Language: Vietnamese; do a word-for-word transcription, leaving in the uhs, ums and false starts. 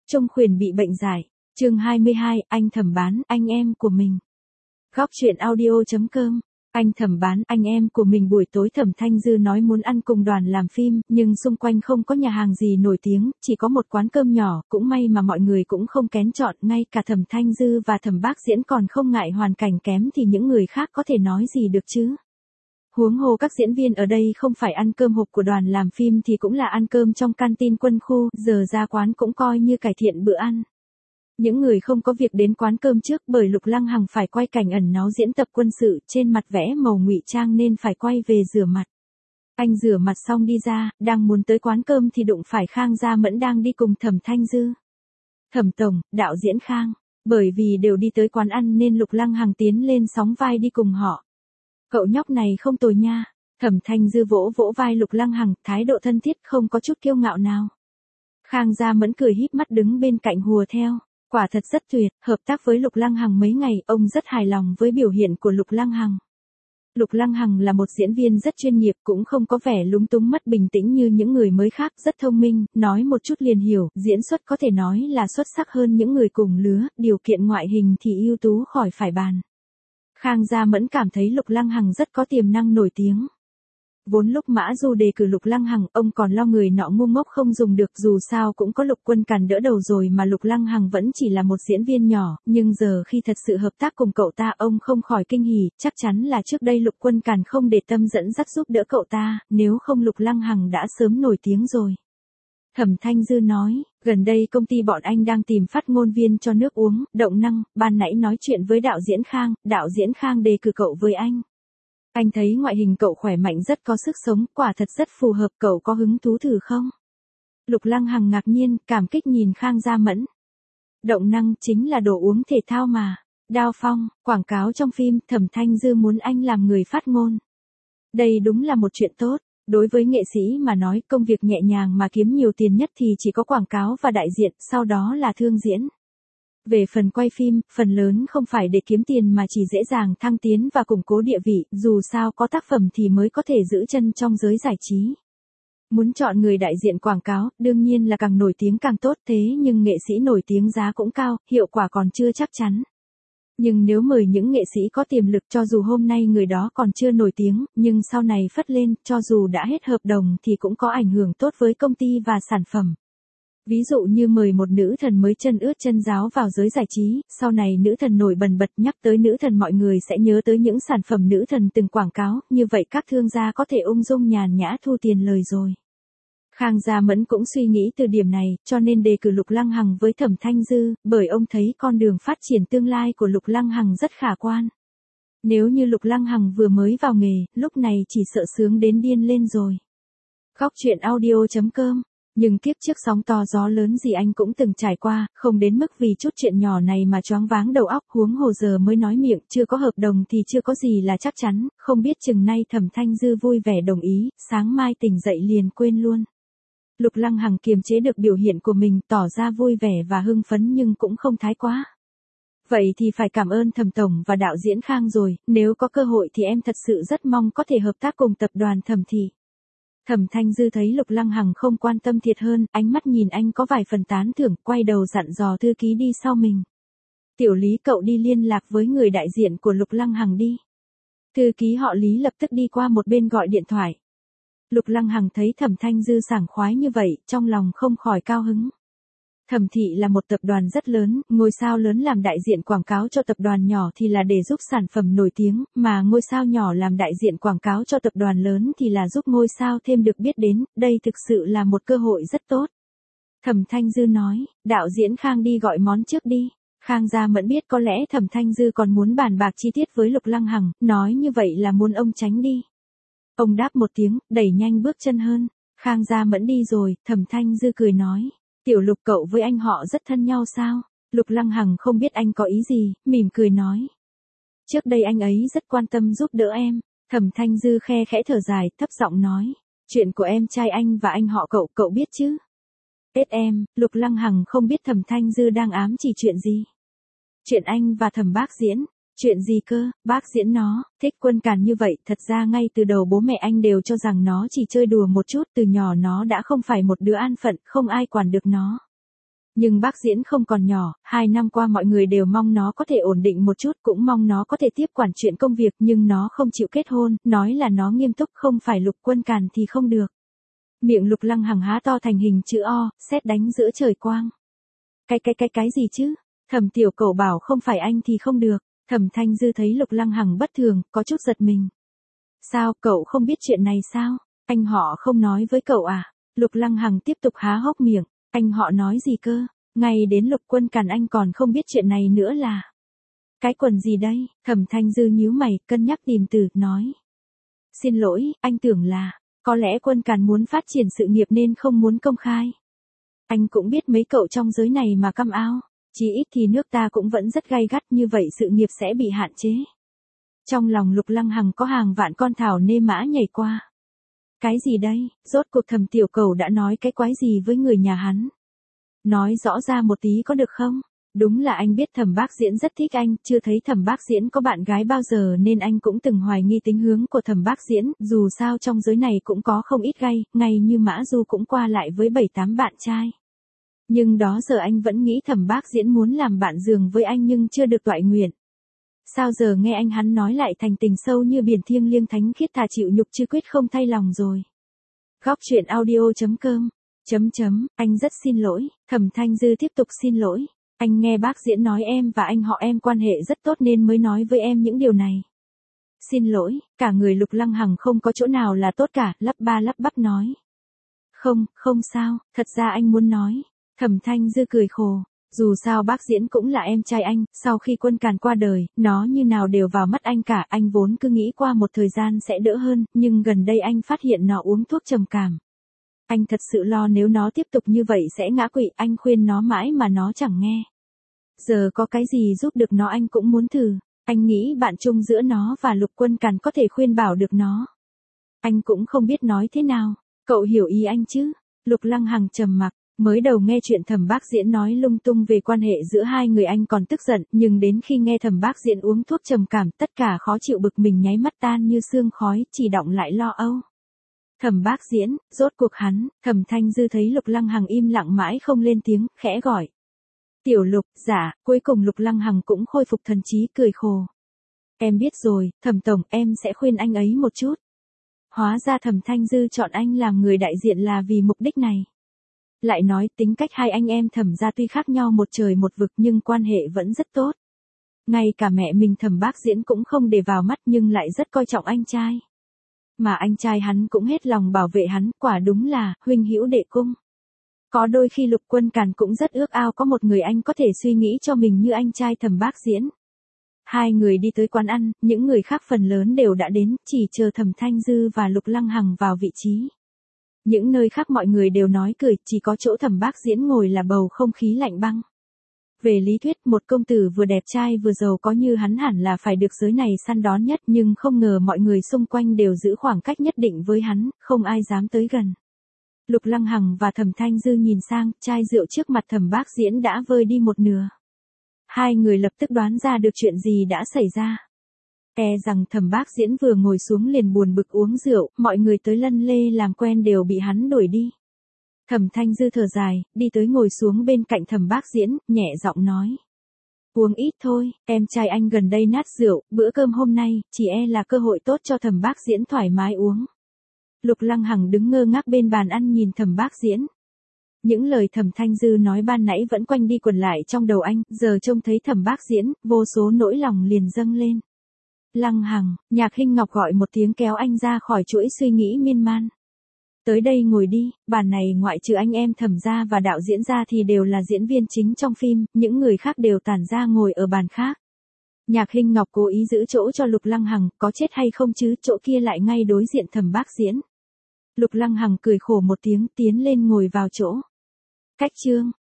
Trung Khuyển bị bệnh giải. Chương hai mươi hai, anh Thẩm bán, anh em của mình. Góc truyện audio.com. Anh Thẩm bán, anh em của mình. Buổi tối Thẩm Thanh Dư nói muốn ăn cùng đoàn làm phim, nhưng xung quanh không có nhà hàng gì nổi tiếng, chỉ có một quán cơm nhỏ, cũng may mà mọi người cũng không kén chọn, ngay cả Thẩm Thanh Dư và Thẩm Bác Diễn còn không ngại hoàn cảnh kém thì những người khác có thể nói gì được chứ. Huống hồ các diễn viên ở đây không phải ăn cơm hộp của đoàn làm phim thì cũng là ăn cơm trong canteen quân khu, giờ ra quán cũng coi như cải thiện bữa ăn. Những người không có việc đến quán cơm trước bởi Lục Lăng Hằng phải quay cảnh ẩn náu diễn tập quân sự, trên mặt vẽ màu ngụy trang nên phải quay về rửa mặt. Anh rửa mặt xong đi ra, đang muốn tới quán cơm thì đụng phải Khang Gia Mẫn đang đi cùng Thẩm Thanh Dư. Thẩm tổng, đạo diễn Khang, bởi vì đều đi tới quán ăn nên Lục Lăng Hằng tiến lên sóng vai đi cùng họ. Cậu nhóc này không tồi nha. Thẩm Thanh Dư vỗ vỗ vai Lục Lăng Hằng, thái độ thân thiết không có chút kiêu ngạo nào. Khang Gia Mẫn cười híp mắt đứng bên cạnh hùa theo. Quả thật rất tuyệt, hợp tác với Lục Lăng Hằng mấy ngày, ông rất hài lòng với biểu hiện của Lục Lăng Hằng. Lục Lăng Hằng là một diễn viên rất chuyên nghiệp, cũng không có vẻ lúng túng mất bình tĩnh như những người mới khác, rất thông minh, nói một chút liền hiểu, diễn xuất có thể nói là xuất sắc hơn những người cùng lứa, điều kiện ngoại hình thì ưu tú khỏi phải bàn. Khang Gia Mẫn cảm thấy Lục Lăng Hằng rất có tiềm năng nổi tiếng. Vốn lúc Mã Du đề cử Lục Lăng Hằng, ông còn lo người nọ ngu ngốc không dùng được, dù sao cũng có Lục Quân Càn đỡ đầu rồi mà Lục Lăng Hằng vẫn chỉ là một diễn viên nhỏ, nhưng giờ khi thật sự hợp tác cùng cậu ta ông không khỏi kinh hỉ, chắc chắn là trước đây Lục Quân Càn không để tâm dẫn dắt giúp đỡ cậu ta, nếu không Lục Lăng Hằng đã sớm nổi tiếng rồi. Thẩm Thanh Dư nói, gần đây công ty bọn anh đang tìm phát ngôn viên cho nước uống, động năng, ban nãy nói chuyện với đạo diễn Khang, đạo diễn Khang đề cử cậu với anh. Anh thấy ngoại hình cậu khỏe mạnh rất có sức sống, quả thật rất phù hợp, cậu có hứng thú thử không? Lục Lăng Hằng ngạc nhiên, cảm kích nhìn Khang Gia Mẫn. Động năng chính là đồ uống thể thao mà. Đao Phong, quảng cáo trong phim, Thẩm Thanh Dư muốn anh làm người phát ngôn. Đây đúng là một chuyện tốt. Đối với nghệ sĩ mà nói, công việc nhẹ nhàng mà kiếm nhiều tiền nhất thì chỉ có quảng cáo và đại diện, sau đó là thương diễn. Về phần quay phim, phần lớn không phải để kiếm tiền mà chỉ dễ dàng thăng tiến và củng cố địa vị, dù sao có tác phẩm thì mới có thể giữ chân trong giới giải trí. Muốn chọn người đại diện quảng cáo, đương nhiên là càng nổi tiếng càng tốt, thế nhưng nghệ sĩ nổi tiếng giá cũng cao, hiệu quả còn chưa chắc chắn. Nhưng nếu mời những nghệ sĩ có tiềm lực, cho dù hôm nay người đó còn chưa nổi tiếng, nhưng sau này phất lên, cho dù đã hết hợp đồng thì cũng có ảnh hưởng tốt với công ty và sản phẩm. Ví dụ như mời một nữ thần mới chân ướt chân ráo vào giới giải trí, sau này nữ thần nổi bần bật, nhắc tới nữ thần mọi người sẽ nhớ tới những sản phẩm nữ thần từng quảng cáo, như vậy các thương gia có thể ung dung nhàn nhã thu tiền lời rồi. Khang Gia Mẫn cũng suy nghĩ từ điểm này, cho nên đề cử Lục Lăng Hằng với Thẩm Thanh Dư, bởi ông thấy con đường phát triển tương lai của Lục Lăng Hằng rất khả quan. Nếu như Lục Lăng Hằng vừa mới vào nghề, lúc này chỉ sợ sướng đến điên lên rồi. Góc truyện audio.com. Nhưng kiếp trước sóng to gió lớn gì anh cũng từng trải qua, không đến mức vì chút chuyện nhỏ này mà choáng váng đầu óc, huống hồ giờ mới nói miệng, chưa có hợp đồng thì chưa có gì là chắc chắn, không biết chừng nay Thẩm Thanh Dư vui vẻ đồng ý, sáng mai tỉnh dậy liền quên luôn. Lục Lăng Hằng kiềm chế được biểu hiện của mình, tỏ ra vui vẻ và hưng phấn nhưng cũng không thái quá. Vậy thì phải cảm ơn Thẩm tổng và đạo diễn Khang rồi, nếu có cơ hội thì em thật sự rất mong có thể hợp tác cùng tập đoàn Thẩm thị. Thẩm Thanh Dư thấy Lục Lăng Hằng không quan tâm thiệt hơn, ánh mắt nhìn anh có vài phần tán thưởng, quay đầu dặn dò thư ký đi sau mình. Tiểu Lý, cậu đi liên lạc với người đại diện của Lục Lăng Hằng đi. Thư ký họ Lý lập tức đi qua một bên gọi điện thoại. Lục Lăng Hằng thấy Thẩm Thanh Dư sảng khoái như vậy, trong lòng không khỏi cao hứng. Thẩm thị là một tập đoàn rất lớn, ngôi sao lớn làm đại diện quảng cáo cho tập đoàn nhỏ thì là để giúp sản phẩm nổi tiếng, mà ngôi sao nhỏ làm đại diện quảng cáo cho tập đoàn lớn thì là giúp ngôi sao thêm được biết đến, đây thực sự là một cơ hội rất tốt. Thẩm Thanh Dư nói, đạo diễn Khang đi gọi món trước đi. Khang Gia Mẫn biết có lẽ Thẩm Thanh Dư còn muốn bàn bạc chi tiết với Lục Lăng Hằng, nói như vậy là muốn ông tránh đi. Ông đáp một tiếng, đẩy nhanh bước chân hơn. Khang Gia Mẫn đi rồi, Thẩm Thanh Dư cười nói. Tiểu Lục, cậu với anh họ rất thân nhau sao? Lục Lăng Hằng không biết anh có ý gì, mỉm cười nói. Trước đây anh ấy rất quan tâm giúp đỡ em. Thẩm Thanh Dư khe khẽ thở dài, thấp giọng nói. Chuyện của em trai anh và anh họ cậu, cậu biết chứ? Tết em, Lục Lăng Hằng không biết Thẩm Thanh Dư đang ám chỉ chuyện gì. Chuyện anh và Thẩm Bác Diễn. Chuyện gì cơ? Bác Diễn nó thích Quân Càn như vậy, thật ra ngay từ đầu bố mẹ anh đều cho rằng nó chỉ chơi đùa một chút, từ nhỏ nó đã không phải một đứa an phận, không ai quản được nó. Nhưng bác Diễn không còn nhỏ, hai năm qua mọi người đều mong nó có thể ổn định một chút, cũng mong nó có thể tiếp quản chuyện công việc, nhưng nó không chịu kết hôn, nói là nó nghiêm túc, không phải Lục Quân Càn thì không được. Miệng Lục Lăng Hằng há to thành hình chữ O, sét đánh giữa trời quang. Cái cái cái cái gì chứ? Thẩm Tiểu Cẩu bảo không phải anh thì không được. Thẩm Thanh Dư thấy Lục Lăng Hằng bất thường, có chút giật mình. Sao, cậu không biết chuyện này sao? Anh họ không nói với cậu à? Lục Lăng Hằng tiếp tục há hốc miệng. Anh họ nói gì cơ? Ngay đến Lục Quân Càn anh còn không biết chuyện này nữa là. Cái quần gì đây? Thẩm Thanh Dư nhíu mày, cân nhắc tìm từ, nói. Xin lỗi, anh tưởng là, có lẽ Quân Càn muốn phát triển sự nghiệp nên không muốn công khai. Anh cũng biết mấy cậu trong giới này mà căm ao. Chí ít thì nước ta cũng vẫn rất gay gắt, như vậy sự nghiệp sẽ bị hạn chế. Trong lòng Lục Lăng Hằng có hàng vạn con thảo nê mã nhảy qua. Cái gì đây? Rốt cuộc Thẩm Tiểu Cẩu đã nói cái quái gì với người nhà hắn? Nói rõ ra một tí có được không? Đúng là anh biết Thẩm Bác Diễn rất thích anh, chưa thấy Thẩm Bác Diễn có bạn gái bao giờ nên anh cũng từng hoài nghi tính hướng của Thẩm Bác Diễn, dù sao trong giới này cũng có không ít gay, ngay như Mã Du cũng qua lại với bảy tám bạn trai. Nhưng đó giờ anh vẫn nghĩ Thẩm Bác Diễn muốn làm bạn giường với anh nhưng chưa được toại nguyện. Sao giờ nghe anh hắn nói lại thành tình sâu như biển thiêng liêng thánh khiết thà chịu nhục chứ quyết không thay lòng rồi. Góc truyện audio chấm com Chấm chấm, anh rất xin lỗi. Thẩm Thanh Dư tiếp tục xin lỗi. Anh nghe bác Diễn nói em và anh họ em quan hệ rất tốt nên mới nói với em những điều này. Xin lỗi, cả người Lục Lăng Hằng không có chỗ nào là tốt cả, lắp ba lắp bắp nói. Không, không sao, thật ra anh muốn nói. Thẩm Thanh Dư cười khổ. Dù sao bác Diễn cũng là em trai anh, sau khi Quân Càn qua đời, nó như nào đều vào mắt anh cả, anh vốn cứ nghĩ qua một thời gian sẽ đỡ hơn, nhưng gần đây anh phát hiện nó uống thuốc trầm cảm. Anh thật sự lo nếu nó tiếp tục như vậy sẽ ngã quỵ, anh khuyên nó mãi mà nó chẳng nghe. Giờ có cái gì giúp được nó anh cũng muốn thử, anh nghĩ bạn chung giữa nó và Lục Quân Càn có thể khuyên bảo được nó. Anh cũng không biết nói thế nào, cậu hiểu ý anh chứ? Lục Lăng Hằng trầm mặc. Mới đầu nghe chuyện Thẩm Bác Diễn nói lung tung về quan hệ giữa hai người anh còn tức giận, nhưng đến khi nghe Thẩm Bác Diễn uống thuốc trầm cảm, tất cả khó chịu bực mình nháy mắt tan như sương khói, chỉ đọng lại lo âu. Thẩm Bác Diễn, rốt cuộc hắn. Thẩm Thanh Dư thấy Lục Lăng Hằng im lặng mãi không lên tiếng, khẽ gọi. Tiểu Lục, dạ, cuối cùng Lục Lăng Hằng cũng khôi phục thần trí cười khổ. Em biết rồi, Thẩm Tổng, em sẽ khuyên anh ấy một chút. Hóa ra Thẩm Thanh Dư chọn anh làm người đại diện là vì mục đích này. Lại nói tính cách hai anh em Thẩm gia tuy khác nhau một trời một vực nhưng quan hệ vẫn rất tốt. Ngay cả mẹ mình Thẩm Bác Diễn cũng không để vào mắt nhưng lại rất coi trọng anh trai. Mà anh trai hắn cũng hết lòng bảo vệ hắn, quả đúng là huynh hữu đệ cung. Có đôi khi Lục Quân Càn cũng rất ước ao có một người anh có thể suy nghĩ cho mình như anh trai Thẩm Bác Diễn. Hai người đi tới quán ăn, những người khác phần lớn đều đã đến, chỉ chờ Thẩm Thanh Dư và Lục Lăng Hằng vào vị trí. Những nơi khác mọi người đều nói cười, chỉ có chỗ Thẩm Bác Diễn ngồi là bầu không khí lạnh băng. Về lý thuyết một công tử vừa đẹp trai vừa giàu có như hắn hẳn là phải được giới này săn đón nhất, nhưng không ngờ mọi người xung quanh đều giữ khoảng cách nhất định với hắn, không ai dám tới gần. Lục Lăng Hằng và Thẩm Thanh Dư nhìn sang, chai rượu trước mặt Thẩm Bác Diễn đã vơi đi một nửa. Hai người lập tức đoán ra được chuyện gì đã xảy ra. E rằng Thẩm Bác Diễn vừa ngồi xuống liền buồn bực uống rượu, mọi người tới lân lê làm quen đều bị hắn đuổi đi. Thẩm Thanh Dư thở dài, đi tới ngồi xuống bên cạnh Thẩm Bác Diễn, nhẹ giọng nói. Uống ít thôi, em trai anh gần đây nát rượu, bữa cơm hôm nay, chỉ e là cơ hội tốt cho Thẩm Bác Diễn thoải mái uống. Lục Lăng Hằng đứng ngơ ngác bên bàn ăn nhìn Thẩm Bác Diễn. Những lời Thẩm Thanh Dư nói ban nãy vẫn quanh đi quẩn lại trong đầu anh, giờ trông thấy Thẩm Bác Diễn, vô số nỗi lòng liền dâng lên. Lăng Hằng, Nhạc Hinh Ngọc gọi một tiếng kéo anh ra khỏi chuỗi suy nghĩ miên man. Tới đây ngồi đi, bàn này ngoại trừ anh em Thẩm gia và đạo diễn ra thì đều là diễn viên chính trong phim, những người khác đều tản ra ngồi ở bàn khác. Nhạc Hinh Ngọc cố ý giữ chỗ cho Lục Lăng Hằng, có chết hay không chứ, chỗ kia lại ngay đối diện Thẩm Bác Diễn. Lục Lăng Hằng cười khổ một tiếng tiến lên ngồi vào chỗ. Cách chương.